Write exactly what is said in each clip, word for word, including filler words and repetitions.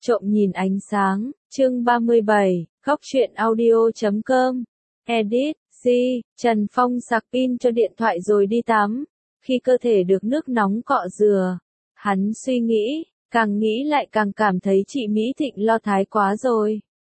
Trộm nhìn ánh sáng, chương ba mươi bảy, góc truyện audio chấm com. Edit, G, Trần Phong sạc pin cho điện thoại rồi đi tắm. Khi cơ thể được nước nóng cọ rửa, hắn suy nghĩ, càng nghĩ lại càng cảm thấy chị Mỹ Thịnh lo thái quá rồi.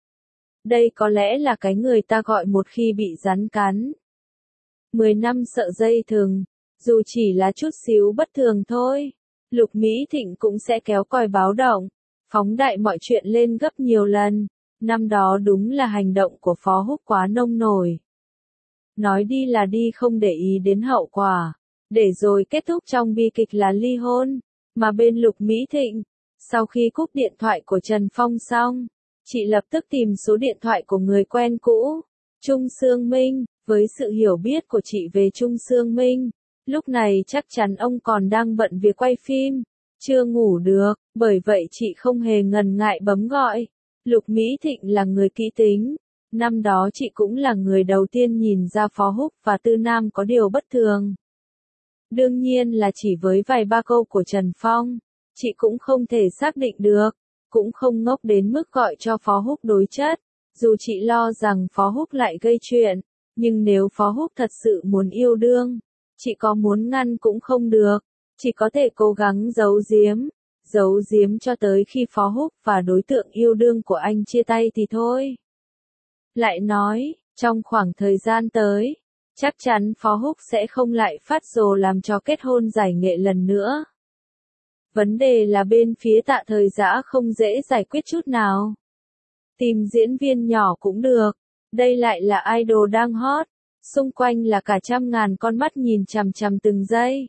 Đây có lẽ là cái người ta gọi một khi bị rắn cắn. Mười năm sợ dây thừng, dù chỉ là chút xíu bất thường thôi, Lục Mỹ Thịnh cũng sẽ kéo còi báo động, phóng đại mọi chuyện lên gấp nhiều lần. Năm đó đúng là hành động của Phó Húc quá nông nổi. Nói đi là đi không để ý đến hậu quả, để rồi kết thúc trong bi kịch là ly hôn. Mà bên Lục Mỹ Thịnh, sau khi cúp điện thoại của Trần Phong xong, chị lập tức tìm số điện thoại của người quen cũ, Trung Sương Minh. Với sự hiểu biết của chị về Trung Sương Minh, lúc này chắc chắn ông còn đang bận việc quay phim, chưa ngủ được, bởi vậy chị không hề ngần ngại bấm gọi. Lục Mỹ Thịnh là người kỹ tính, năm đó chị cũng là người đầu tiên nhìn ra Phó Húc và Tư Nam có điều bất thường. Đương nhiên là chỉ với vài ba câu của Trần Phong, chị cũng không thể xác định được, cũng không ngốc đến mức gọi cho Phó Húc đối chất, dù chị lo rằng Phó Húc lại gây chuyện. Nhưng nếu Phó Húc thật sự muốn yêu đương, chị có muốn ngăn cũng không được, chỉ có thể cố gắng giấu giếm, giấu giếm cho tới khi Phó Húc và đối tượng yêu đương của anh chia tay thì thôi. Lại nói, trong khoảng thời gian tới, chắc chắn Phó Húc sẽ không lại phát rồ làm cho kết hôn giải nghệ lần nữa. Vấn đề là bên phía Tạ Thời Dã không dễ giải quyết chút nào. Tìm diễn viên nhỏ cũng được. Đây lại là idol đang hot, xung quanh là cả trăm ngàn con mắt nhìn chằm chằm từng giây.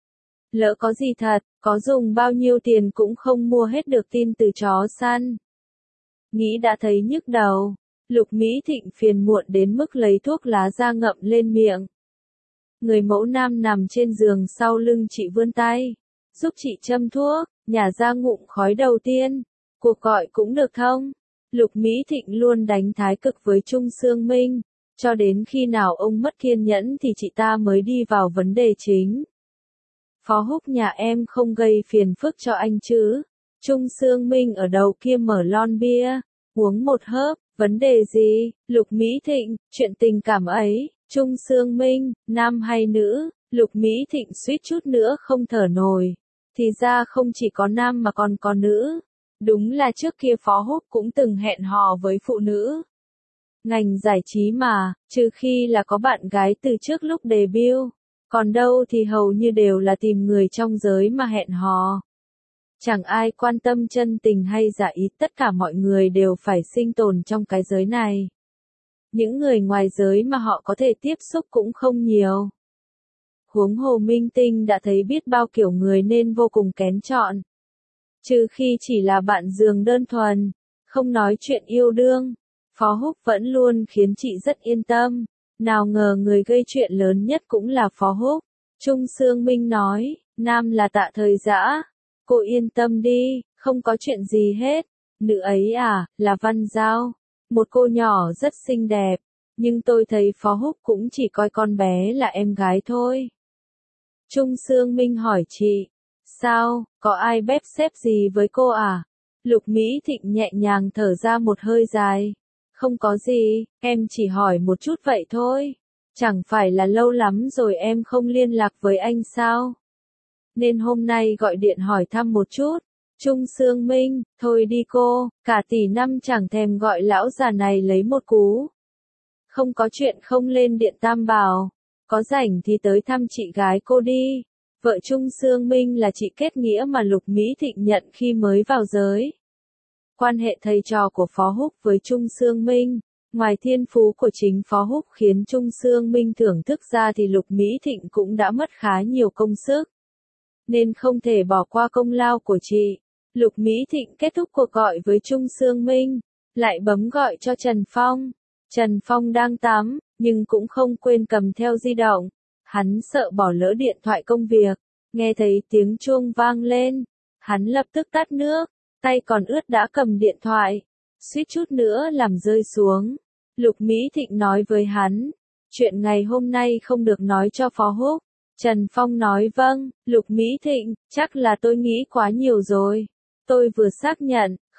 Lỡ có gì thật, có dùng bao nhiêu tiền cũng không mua hết được tin từ chó săn. Nghĩ đã thấy nhức đầu, Lục Mỹ Thịnh phiền muộn đến mức lấy thuốc lá ra ngậm lên miệng. Người mẫu nam nằm trên giường sau lưng chị vươn tay, giúp chị châm thuốc, nhả ra ngụm khói đầu tiên. Cuộc gọi cũng được không? Lục Mỹ Thịnh luôn đánh thái cực với Trung Sương Minh, cho đến khi nào ông mất kiên nhẫn thì chị ta mới đi vào vấn đề chính. Phó Húc nhà em không gây phiền phức cho anh chứ? Trung Sương Minh ở đầu kia mở lon bia, uống một hớp, vấn đề gì? Lục Mỹ Thịnh, chuyện tình cảm ấy, Trung Sương Minh, nam hay nữ? Lục Mỹ Thịnh suýt chút nữa không thở nổi, thì ra không chỉ có nam mà còn có nữ. Đúng là trước kia Phó Húc cũng từng hẹn hò với phụ nữ. Ngành giải trí mà, trừ khi là có bạn gái từ trước lúc debut, còn đâu thì hầu như đều là tìm người trong giới mà hẹn hò. Chẳng ai quan tâm chân tình hay giả ý, tất cả mọi người đều phải sinh tồn trong cái giới này. Những người ngoài giới mà họ có thể tiếp xúc cũng không nhiều. Huống hồ minh tinh đã thấy biết bao kiểu người nên vô cùng kén chọn. Trừ khi chỉ là bạn giường đơn thuần, không nói chuyện yêu đương, Phó Húc vẫn luôn khiến chị rất yên tâm. Nào ngờ người gây chuyện lớn nhất cũng là Phó Húc. Trung Sương Minh nói, nam là Tạ Thời Dã. Cô yên tâm đi, không có chuyện gì hết. Nữ ấy à, là Văn Giao. Một cô nhỏ rất xinh đẹp, nhưng tôi thấy Phó Húc cũng chỉ coi con bé là em gái thôi. Trung Sương Minh hỏi chị. Sao, có ai bếp xếp gì với cô à? Lục Mỹ Thịnh nhẹ nhàng thở ra một hơi dài. Không có gì, em chỉ hỏi một chút vậy thôi. Chẳng phải là lâu lắm rồi em không liên lạc với anh sao? Nên hôm nay gọi điện hỏi thăm một chút. Trung Sương Minh, thôi đi cô, cả tỷ năm chẳng thèm gọi lão già này lấy một cú. Không có chuyện không lên điện Tam Bảo. Có rảnh thì tới thăm chị gái cô đi. Vợ Trung Sương Minh là chị kết nghĩa mà Lục Mỹ Thịnh nhận khi mới vào giới. Quan hệ thầy trò của Phó Húc với Trung Sương Minh, ngoài thiên phú của chính Phó Húc khiến Trung Sương Minh thưởng thức ra thì Lục Mỹ Thịnh cũng đã mất khá nhiều công sức. Nên không thể bỏ qua công lao của chị. Lục Mỹ Thịnh kết thúc cuộc gọi với Trung Sương Minh, lại bấm gọi cho Trần Phong. Trần Phong đang tắm, nhưng cũng không quên cầm theo di động. Hắn sợ bỏ lỡ điện thoại công việc, nghe thấy tiếng chuông vang lên, hắn lập tức tắt nước, tay còn ướt đã cầm điện thoại, suýt chút nữa làm rơi xuống. Lục Mỹ Thịnh nói với hắn, chuyện ngày hôm nay không được nói cho Phó Húc. Trần Phong nói vâng. Lục Mỹ Thịnh, chắc là tôi nghĩ quá nhiều rồi. Tôi vừa xác nhận,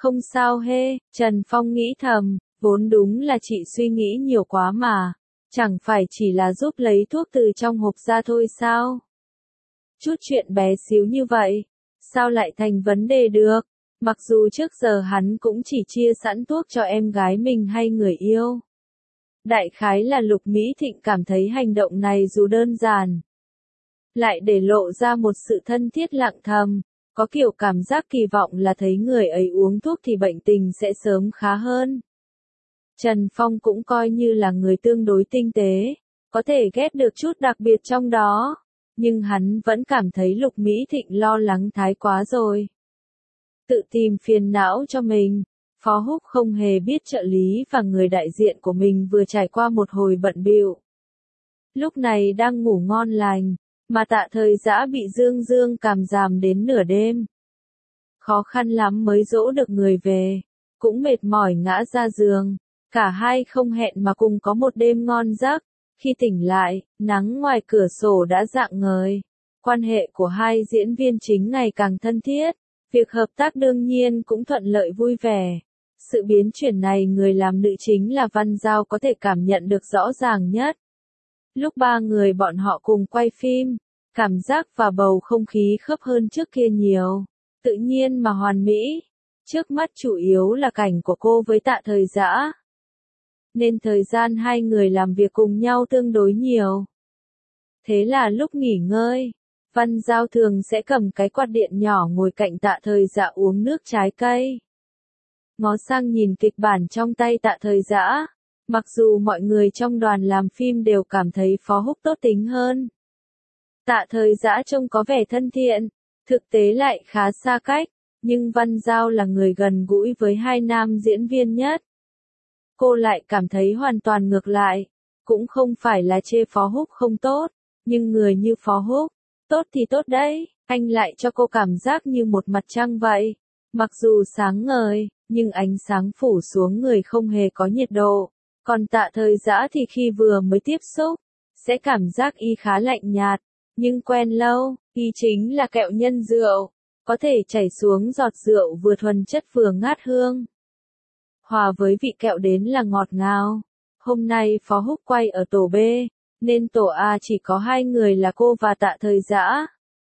Không sao hê, Trần Phong nghĩ thầm, vốn đúng là chị suy nghĩ nhiều quá mà. Chẳng phải chỉ là giúp lấy thuốc từ trong hộp ra thôi sao? Chút chuyện bé xíu như vậy, sao lại thành vấn đề được? Mặc dù trước giờ hắn cũng chỉ chia sẵn thuốc cho em gái mình hay người yêu. Đại khái là Lục Mỹ Thịnh cảm thấy hành động này dù đơn giản, lại để lộ ra một sự thân thiết lặng thầm, có kiểu cảm giác kỳ vọng là thấy người ấy uống thuốc thì bệnh tình sẽ sớm khá hơn. Trần Phong cũng coi như là người tương đối tinh tế, có thể ghét được chút đặc biệt trong đó, nhưng hắn vẫn cảm thấy Lục Mỹ Thịnh lo lắng thái quá rồi. Tự tìm phiền não cho mình, Phó Húc không hề biết trợ lý và người đại diện của mình vừa trải qua một hồi bận bịu. Lúc này đang ngủ ngon lành, mà Tạ Thời Dã bị Dương Dương càm ràm đến nửa đêm. Khó khăn lắm mới dỗ được người về, cũng mệt mỏi ngã ra giường, cả hai không hẹn mà cùng có một đêm ngon giấc. Khi tỉnh lại, nắng ngoài cửa sổ đã rạng ngời. Quan hệ của hai diễn viên chính ngày càng thân thiết, việc hợp tác đương nhiên cũng thuận lợi vui vẻ. Sự biến chuyển này người làm nữ chính là Văn Giao có thể cảm nhận được rõ ràng nhất. Lúc ba người bọn họ cùng quay phim, cảm giác và bầu không khí khớp hơn trước kia nhiều, tự nhiên mà hoàn mỹ. Trước mắt chủ yếu là cảnh của cô với Tạ Thời Dã, nên thời gian hai người làm việc cùng nhau tương đối nhiều. Thế là lúc nghỉ ngơi, Văn Giao thường sẽ cầm cái quạt điện nhỏ ngồi cạnh Tạ Thời Dã uống nước trái cây. Ngó sang nhìn kịch bản trong tay Tạ Thời Dã, mặc dù mọi người trong đoàn làm phim đều cảm thấy Phó Húc tốt tính hơn. Tạ Thời Dã trông có vẻ thân thiện, thực tế lại khá xa cách, nhưng Văn Giao là người gần gũi với hai nam diễn viên nhất. Cô lại cảm thấy hoàn toàn ngược lại, cũng không phải là chê Phó Húc không tốt, nhưng người như Phó Húc, tốt thì tốt đấy, anh lại cho cô cảm giác như một mặt trăng vậy. Mặc dù sáng ngời, nhưng ánh sáng phủ xuống người không hề có nhiệt độ, còn Tạ Thời Dã thì khi vừa mới tiếp xúc, sẽ cảm giác y khá lạnh nhạt, nhưng quen lâu, y chính là kẹo nhân rượu, có thể chảy xuống giọt rượu vừa thuần chất vừa ngát hương. Hòa với vị kẹo đến là ngọt ngào. Hôm nay Phó Húc quay ở tổ B, nên tổ A chỉ có hai người là cô và Tạ Thời Dã.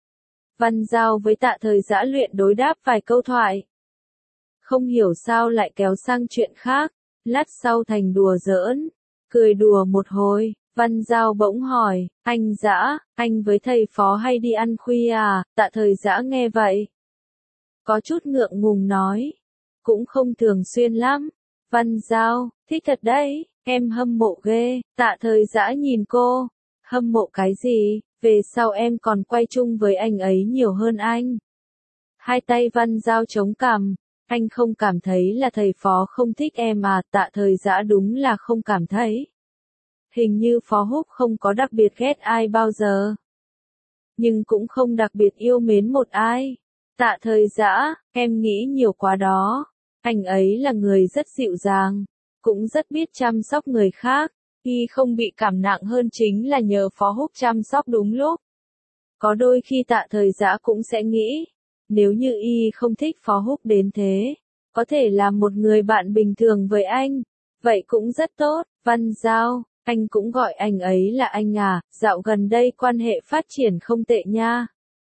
Văn Giao với Tạ Thời Dã luyện đối đáp vài câu thoại. Không hiểu sao lại kéo sang chuyện khác, lát sau thành đùa giỡn. Cười đùa một hồi, Văn Giao bỗng hỏi, anh Dã, anh với thầy Phó hay đi ăn khuya à? Tạ Thời Dã nghe vậy, có chút ngượng ngùng nói, cũng không thường xuyên lắm. Văn Giao, thích thật đấy, em hâm mộ ghê. Tạ Thời Dã nhìn cô, hâm mộ cái gì, về sau em còn quay chung với anh ấy nhiều hơn anh. Hai tay Văn Giao chống cằm, anh không cảm thấy là thầy Phó không thích em à? Tạ Thời Dã đúng là không cảm thấy. Hình như Phó Húc không có đặc biệt ghét ai bao giờ, nhưng cũng không đặc biệt yêu mến một ai. Tạ Thời Dã, em nghĩ nhiều quá đó. Anh ấy là người rất dịu dàng, cũng rất biết chăm sóc người khác. Y không bị cảm nặng hơn chính là nhờ Phó Húc chăm sóc đúng lúc. Có đôi khi Tạ Thời Dã cũng sẽ nghĩ, nếu như Y không thích Phó Húc đến thế, có thể làm một người bạn bình thường với anh, vậy cũng rất tốt. Văn Giao, anh cũng gọi anh ấy là anh à, dạo gần đây quan hệ phát triển không tệ nha.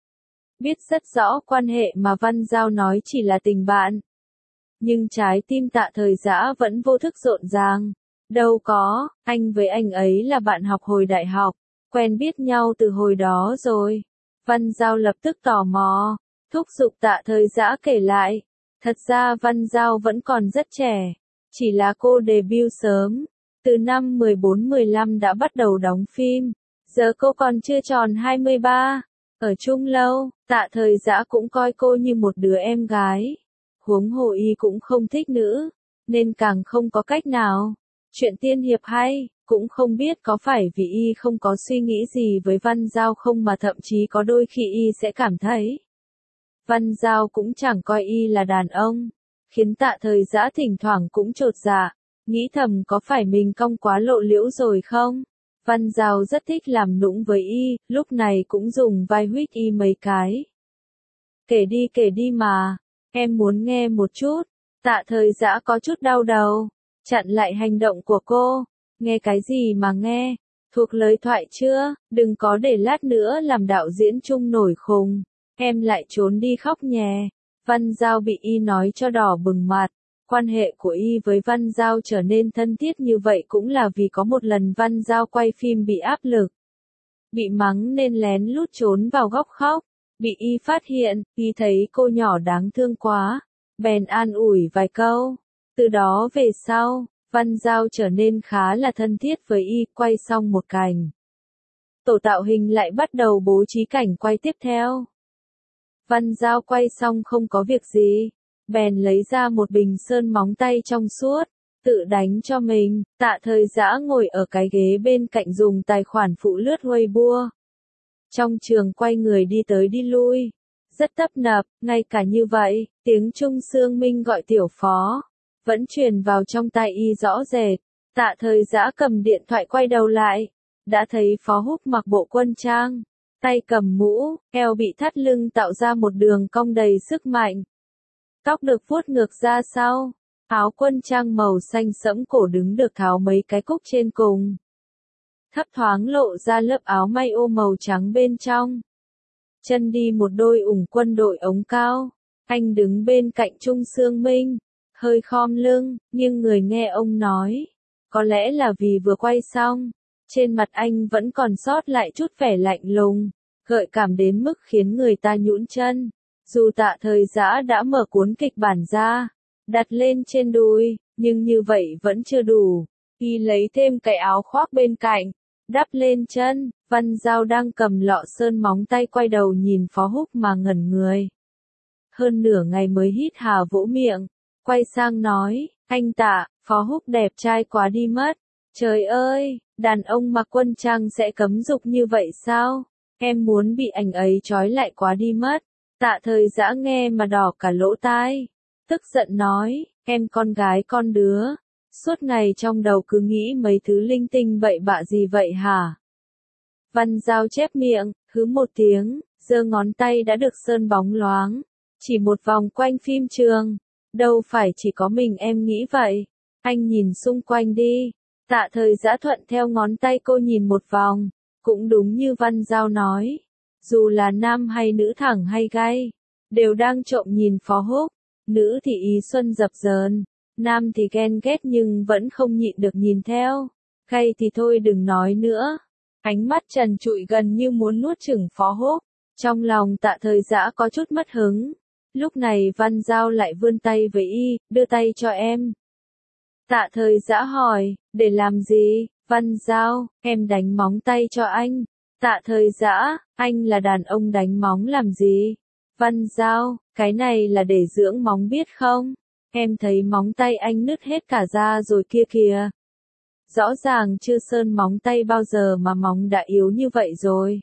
Biết rất rõ quan hệ mà Văn Giao nói chỉ là tình bạn, nhưng trái tim Tạ Thời Dã vẫn vô thức rộn ràng. Đâu có, anh với anh ấy là bạn học hồi đại học, quen biết nhau từ hồi đó rồi. Văn Giao lập tức tò mò, thúc giục Tạ Thời Dã kể lại. Thật ra Văn Giao vẫn còn rất trẻ, chỉ là cô debut sớm, từ năm mười bốn mười lăm đã bắt đầu đóng phim, giờ cô còn chưa tròn hai mươi ba. Ở chung lâu, Tạ Thời Dã cũng coi cô như một đứa em gái. Huống hồ Y cũng không thích nữ, nên càng không có cách nào. Chuyện tiên hiệp hay, cũng không biết có phải vì Y không có suy nghĩ gì với Văn Giao không mà thậm chí có đôi khi Y sẽ cảm thấy Văn Giao cũng chẳng coi Y là đàn ông, khiến Tạ Thời Dã thỉnh thoảng cũng chột dạ, nghĩ thầm có phải mình cong quá lộ liễu rồi không? Văn Giao rất thích làm nũng với Y, lúc này cũng dùng vai huých Y mấy cái. Kể đi kể đi mà, em muốn nghe một chút. Tạ Thời Dã có chút đau đầu, chặn lại hành động của cô. Nghe cái gì mà nghe? Thuộc lời thoại chưa? Đừng có để lát nữa làm đạo diễn chung nổi khùng. Em lại trốn đi khóc nhè. Văn Giao bị y nói cho đỏ bừng mặt. Quan hệ của y với Văn Giao trở nên thân thiết như vậy cũng là vì có một lần Văn Giao quay phim bị áp lực. Bị mắng nên lén lút trốn vào góc khóc. Bị y phát hiện, y thấy cô nhỏ đáng thương quá. Bèn an ủi vài câu. Từ đó về sau, Văn Giao trở nên khá là thân thiết với y. Quay xong một cảnh, tổ tạo hình lại bắt đầu bố trí cảnh quay tiếp theo. Văn Giao quay xong không có việc gì, bèn lấy ra một bình sơn móng tay trong suốt, tự đánh cho mình. Tạ Thời Dã ngồi ở cái ghế bên cạnh dùng tài khoản phụ lướt Weibo. Trong trường quay người đi tới đi lui, rất tấp nập. Ngay cả như vậy, tiếng Trung Sương Minh gọi tiểu phó vẫn truyền vào trong tai y rõ rệt. Tạ Thời Dã cầm điện thoại quay đầu lại, đã thấy Phó Húc mặc bộ quân trang, tay cầm mũ, eo bị thắt lưng tạo ra một đường cong đầy sức mạnh. Tóc được vuốt ngược ra sau, áo quân trang màu xanh sẫm cổ đứng được tháo mấy cái cúc trên cùng. Thấp thoáng lộ ra lớp áo may ô màu trắng bên trong. Chân đi một đôi ủng quân đội ống cao. Anh đứng bên cạnh Trung Sương Minh, hơi khom lưng, nhưng người nghe ông nói. Có lẽ là vì vừa quay xong, trên mặt anh vẫn còn sót lại chút vẻ lạnh lùng, gợi cảm đến mức khiến người ta nhũn chân. Dù Tạ Thời Dã đã mở cuốn kịch bản ra, đặt lên trên đùi, nhưng như vậy vẫn chưa đủ. Y lấy thêm cái áo khoác bên cạnh, đắp lên chân. Văn Giao đang cầm lọ sơn móng tay quay đầu nhìn Phó Húc mà ngẩn người. Hơn nửa ngày mới hít hà vỗ miệng, quay sang nói, anh Tạ, Phó Húc đẹp trai quá đi mất. Trời ơi, đàn ông mặc quân trang sẽ cấm dục như vậy sao? Em muốn bị anh ấy trói lại quá đi mất. Tạ Thời Dã nghe mà đỏ cả lỗ tai, tức giận nói, em con gái con đứa, suốt ngày trong đầu cứ nghĩ mấy thứ linh tinh bậy bạ gì vậy hả? Văn Giao chép miệng, hứ một tiếng, giơ ngón tay đã được sơn bóng loáng, chỉ một vòng quanh phim trường. Đâu phải chỉ có mình em nghĩ vậy, anh nhìn xung quanh đi. Tạ Thời Dã thuận theo ngón tay cô nhìn một vòng, cũng đúng như Văn Giao nói. Dù là nam hay nữ thẳng hay gay, đều đang trộm nhìn Phó Húc. Nữ thì ý xuân dập dờn, nam thì ghen ghét nhưng vẫn không nhịn được nhìn theo. Gay thì thôi đừng nói nữa. Ánh mắt trần trụi gần như muốn nuốt chửng Phó Húc. Trong lòng Tạ Thời Dã có chút mất hứng. Lúc này Văn Giao lại vươn tay với y, đưa tay cho em. Tạ Thời Dã hỏi, để làm gì? Văn Giao, em đánh móng tay cho anh. Tạ Thời Dã, anh là đàn ông đánh móng làm gì? Văn Giao, cái này là để dưỡng móng biết không? Em thấy móng tay anh nứt hết cả da rồi kia kìa. Rõ ràng chưa sơn móng tay bao giờ mà móng đã yếu như vậy rồi.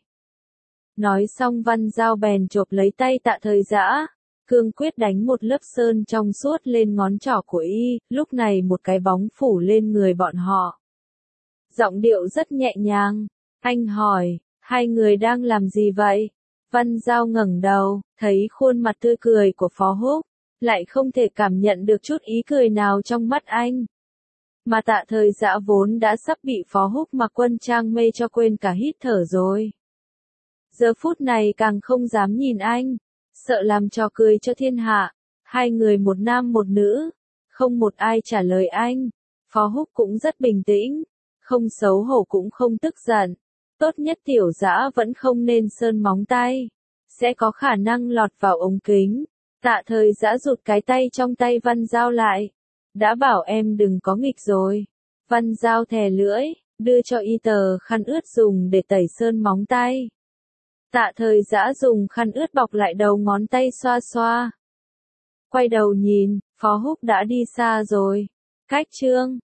Nói xong Văn Giao bèn chộp lấy tay Tạ Thời Dã, cương quyết đánh một lớp sơn trong suốt lên ngón trỏ của y, lúc này một cái bóng phủ lên người bọn họ. Giọng điệu rất nhẹ nhàng, anh hỏi, hai người đang làm gì vậy? Văn Giao ngẩng đầu, thấy khuôn mặt tươi cười của Phó Húc, lại không thể cảm nhận được chút ý cười nào trong mắt anh. Mà Tạ Thời Dã vốn đã sắp bị Phó Húc mặc quân trang mê cho quên cả hít thở rồi. Giờ phút này càng không dám nhìn anh, sợ làm trò cười cho thiên hạ. Hai người một nam một nữ, không một ai trả lời anh. Phó Húc cũng rất bình tĩnh, không xấu hổ cũng không tức giận. Tốt nhất Tiểu Dã vẫn không nên sơn móng tay, sẽ có khả năng lọt vào ống kính. Tạ Thời Dã rụt cái tay trong tay Văn Giao lại. Đã bảo em đừng có nghịch rồi. Văn Giao thè lưỡi, đưa cho y tờ khăn ướt dùng để tẩy sơn móng tay. Tạ Thời Dã dùng khăn ướt bọc lại đầu ngón tay xoa xoa. Quay đầu nhìn, Phó Húc đã đi xa rồi. Cách chương